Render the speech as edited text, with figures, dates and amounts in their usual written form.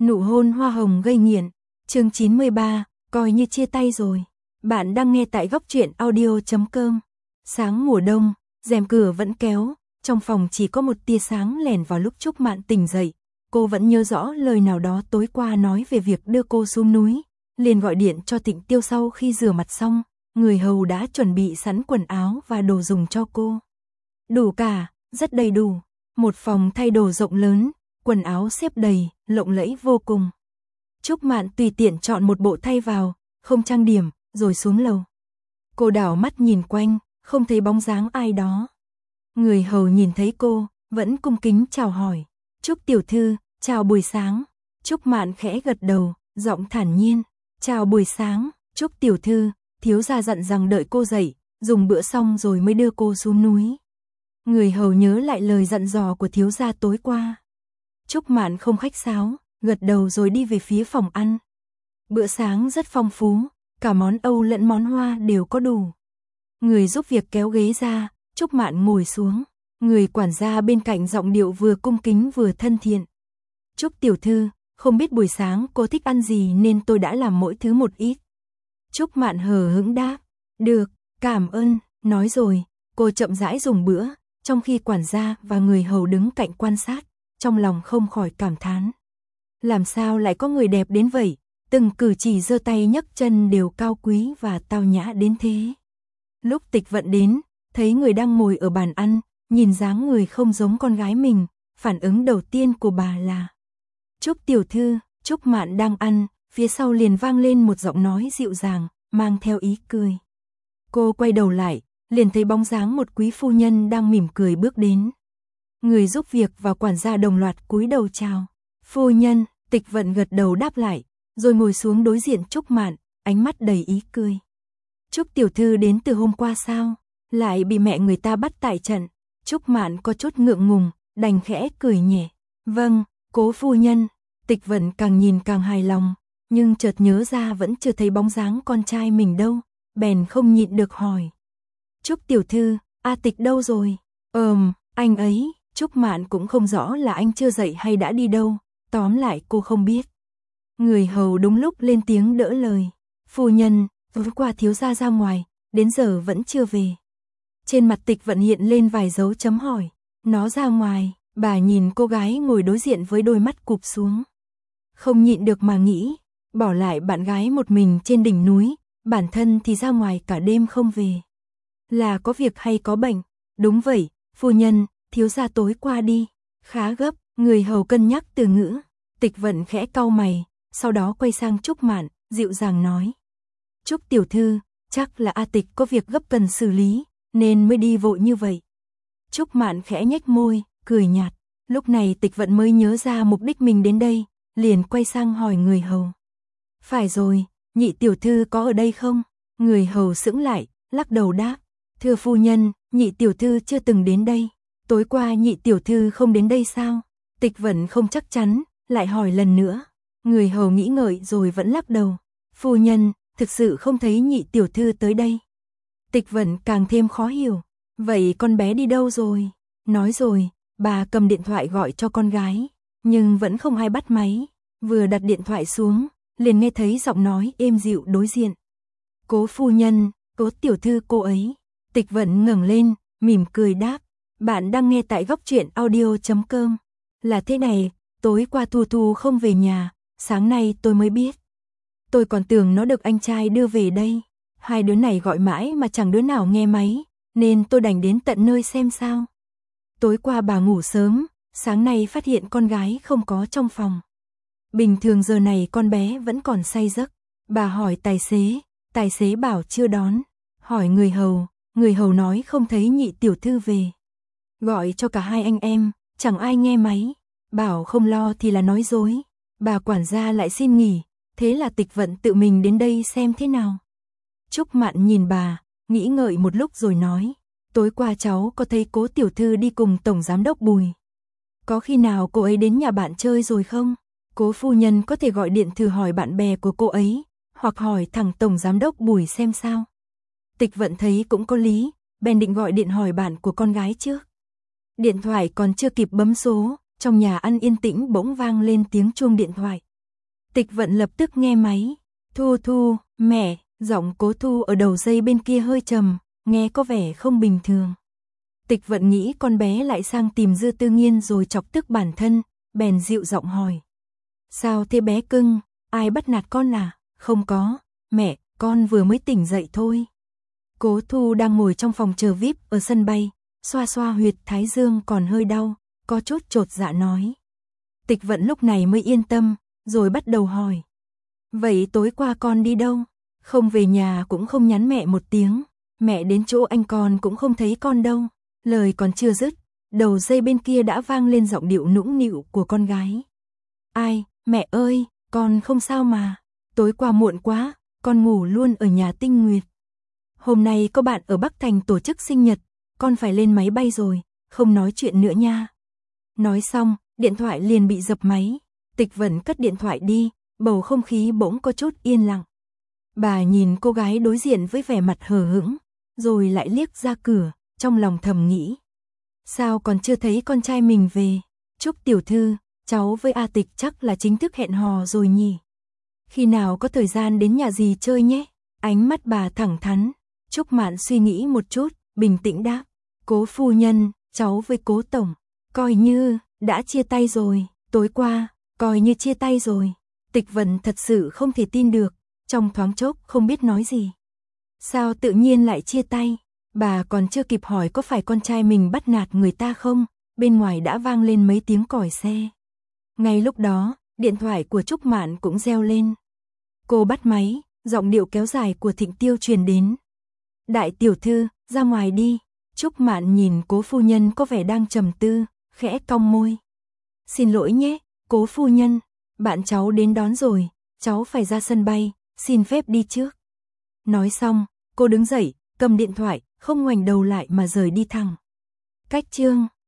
Nụ hôn hoa hồng gây nghiện, chương 93, coi như chia tay rồi. Bạn đang nghe tại góc truyện audio.com. Sáng mùa đông, rèm cửa vẫn kéo, trong phòng chỉ có một tia sáng lẻn vào lúc Trúc Mạn tỉnh dậy. Cô vẫn nhớ rõ lời nào đó tối qua nói về việc đưa cô xuống núi, liền gọi điện cho Tịnh Tiêu sau khi rửa mặt xong, người hầu đã chuẩn bị sẵn quần áo và đồ dùng cho cô. Đủ cả, rất đầy đủ, một phòng thay đồ rộng lớn, quần áo xếp đầy, lộng lẫy vô cùng. Trúc Mạn tùy tiện chọn một bộ thay vào, không trang điểm, rồi xuống lầu. Cô đảo mắt nhìn quanh, không thấy bóng dáng ai đó. Người hầu nhìn thấy cô, vẫn cung kính chào hỏi. Trúc tiểu thư, chào buổi sáng. Trúc Mạn khẽ gật đầu, giọng thản nhiên. Chào buổi sáng, Trúc tiểu thư, thiếu gia dặn rằng đợi cô dậy, dùng bữa xong rồi mới đưa cô xuống núi. Người hầu nhớ lại lời dặn dò của thiếu gia tối qua. Trúc Mạn không khách sáo, gật đầu rồi đi về phía phòng ăn. Bữa sáng rất phong phú, cả món Âu lẫn món Hoa đều có đủ. Người giúp việc kéo ghế ra, Trúc Mạn ngồi xuống. Người quản gia bên cạnh giọng điệu vừa cung kính vừa thân thiện. Trúc tiểu thư, không biết buổi sáng cô thích ăn gì nên tôi đã làm mỗi thứ một ít. Trúc Mạn hờ hững đáp. Được, cảm ơn, nói rồi, cô chậm rãi dùng bữa, trong khi quản gia và người hầu đứng cạnh quan sát, trong lòng không khỏi cảm thán. Làm sao lại có người đẹp đến vậy, từng cử chỉ giơ tay nhấc chân đều cao quý và tao nhã đến thế. Lúc Tịch Vận đến, thấy người đang ngồi ở bàn ăn, nhìn dáng người không giống con gái mình, phản ứng đầu tiên của bà là: Trúc tiểu thư. Trúc Mạn đang ăn, phía sau liền vang lên một giọng nói dịu dàng, mang theo ý cười. Cô quay đầu lại, liền thấy bóng dáng một quý phu nhân đang mỉm cười bước đến. Người giúp việc và quản gia đồng loạt cúi đầu chào. Phu nhân. Tịch Vận gật đầu đáp lại, rồi ngồi xuống đối diện Trúc Mạn, ánh mắt đầy ý cười. Trúc tiểu thư đến từ hôm qua sao? Lại bị mẹ người ta bắt tại trận. Trúc Mạn có chút ngượng ngùng, đành khẽ cười nhẹ. Vâng, cố phu nhân. Tịch Vận càng nhìn càng hài lòng, nhưng chợt nhớ ra vẫn chưa thấy bóng dáng con trai mình đâu, bèn không nhịn được hỏi. Trúc tiểu thư, A Tịch đâu rồi? Anh ấy. Trúc Mạn cũng không rõ là anh chưa dậy hay đã đi đâu, tóm lại cô không biết. Người hầu đúng lúc lên tiếng đỡ lời. Phu nhân, vừa qua thiếu gia ra ngoài, đến giờ vẫn chưa về. Trên mặt Tịch Vận hiện lên vài dấu chấm hỏi. Nó ra ngoài. Bà nhìn cô gái ngồi đối diện với đôi mắt cụp xuống. Không nhịn được mà nghĩ, bỏ lại bạn gái một mình trên đỉnh núi, bản thân thì ra ngoài cả đêm không về. Là có việc hay có bệnh? Đúng vậy, phu nhân, thiếu gia tối qua đi. Khá gấp, người hầu cân nhắc từ ngữ. Tịch Vận khẽ cau mày, sau đó quay sang Trúc Mạn, dịu dàng nói. Trúc tiểu thư, chắc là A Tịch có việc gấp cần xử lý, nên mới đi vội như vậy. Trúc Mạn khẽ nhếch môi, cười nhạt. Lúc này Tịch Vận mới nhớ ra mục đích mình đến đây, liền quay sang hỏi người hầu. Phải rồi, nhị tiểu thư có ở đây không? Người hầu sững lại, lắc đầu đáp. Thưa phu nhân, nhị tiểu thư chưa từng đến đây. Tối qua nhị tiểu thư không đến đây sao? Tịch Vận không chắc chắn, lại hỏi lần nữa. Người hầu nghĩ ngợi rồi vẫn lắc đầu. Phu nhân, thực sự không thấy nhị tiểu thư tới đây. Tịch Vận càng thêm khó hiểu. Vậy con bé đi đâu rồi? Nói rồi, bà cầm điện thoại gọi cho con gái, nhưng vẫn không ai bắt máy. Vừa đặt điện thoại xuống, liền nghe thấy giọng nói êm dịu đối diện. Cố phu nhân, cố tiểu thư cô ấy. Tịch Vận ngẩng lên, mỉm cười đáp. Bạn đang nghe tại góc truyện audio.com. Là thế này, tối qua Thu Thu không về nhà, sáng nay tôi mới biết. Tôi còn tưởng nó được anh trai đưa về đây. Hai đứa này gọi mãi mà chẳng đứa nào nghe máy, nên tôi đành đến tận nơi xem sao. Tối qua bà ngủ sớm, sáng nay phát hiện con gái không có trong phòng. Bình thường giờ này con bé vẫn còn say giấc. Bà hỏi tài xế bảo chưa đón. Hỏi người hầu nói không thấy nhị tiểu thư về. Gọi cho cả hai anh em, chẳng ai nghe máy. Bảo không lo thì là nói dối. Bà quản gia lại xin nghỉ, thế là Tịch Vận tự mình đến đây xem thế nào. Trúc Mạn nhìn bà, nghĩ ngợi một lúc rồi nói. Tối qua cháu có thấy cố tiểu thư đi cùng tổng giám đốc Bùi. Có khi nào cô ấy đến nhà bạn chơi rồi không? Cố phu nhân có thể gọi điện thử hỏi bạn bè của cô ấy, hoặc hỏi thẳng tổng giám đốc Bùi xem sao. Tịch Vận thấy cũng có lý, bèn định gọi điện hỏi bạn của con gái trước. Điện thoại còn chưa kịp bấm số, trong nhà ăn yên tĩnh bỗng vang lên tiếng chuông điện thoại. Tịch Vận lập tức nghe máy. Thu Thu, mẹ, giọng Cố Thu ở đầu dây bên kia hơi trầm, nghe có vẻ không bình thường. Tịch Vận nghĩ con bé lại sang tìm Dư Tư Nghiên rồi chọc tức bản thân, bèn dịu giọng hỏi. Sao thế bé cưng, ai bắt nạt con à? Không có, mẹ, con vừa mới tỉnh dậy thôi. Cố Thu đang ngồi trong phòng chờ VIP ở sân bay, xoa xoa huyệt thái dương còn hơi đau, có chút chột dạ nói. Tịch Vận lúc này mới yên tâm, rồi bắt đầu hỏi. Vậy tối qua con đi đâu? Không về nhà cũng không nhắn mẹ một tiếng, mẹ đến chỗ anh con cũng không thấy con đâu. Lời còn chưa dứt, đầu dây bên kia đã vang lên giọng điệu nũng nịu của con gái. Ai, mẹ ơi, con không sao mà, tối qua muộn quá, con ngủ luôn ở nhà Tinh Nguyệt. Hôm nay có bạn ở Bắc Thành tổ chức sinh nhật, con phải lên máy bay rồi, không nói chuyện nữa nha. Nói xong, điện thoại liền bị dập máy. Tịch Vận cất điện thoại đi, bầu không khí bỗng có chút yên lặng. Bà nhìn cô gái đối diện với vẻ mặt hờ hững, rồi lại liếc ra cửa, trong lòng thầm nghĩ. Sao còn chưa thấy con trai mình về? Trúc tiểu thư, cháu với A Tịch chắc là chính thức hẹn hò rồi nhỉ? Khi nào có thời gian đến nhà dì chơi nhé? Ánh mắt bà thẳng thắn. Trúc Mạn suy nghĩ một chút, bình tĩnh đáp. Cố phu nhân, cháu với Cố tổng, coi như đã chia tay rồi. Tối qua, coi như chia tay rồi. Tịch Vận thật sự không thể tin được, trong thoáng chốc không biết nói gì. Sao tự nhiên lại chia tay? Bà còn chưa kịp hỏi có phải con trai mình bắt nạt người ta không, bên ngoài đã vang lên mấy tiếng còi xe. Ngay lúc đó, điện thoại của Trúc Mạn cũng reo lên. Cô bắt máy, giọng điệu kéo dài của Thịnh Tiêu truyền đến. Đại tiểu thư, ra ngoài đi. Trúc Mạn nhìn Cố phu nhân có vẻ đang trầm tư, khẽ cong môi. Xin lỗi nhé, Cố phu nhân, bạn cháu đến đón rồi, cháu phải ra sân bay, xin phép đi trước. Nói xong, cô đứng dậy, cầm điện thoại, không ngoảnh đầu lại mà rời đi thẳng. Cách chương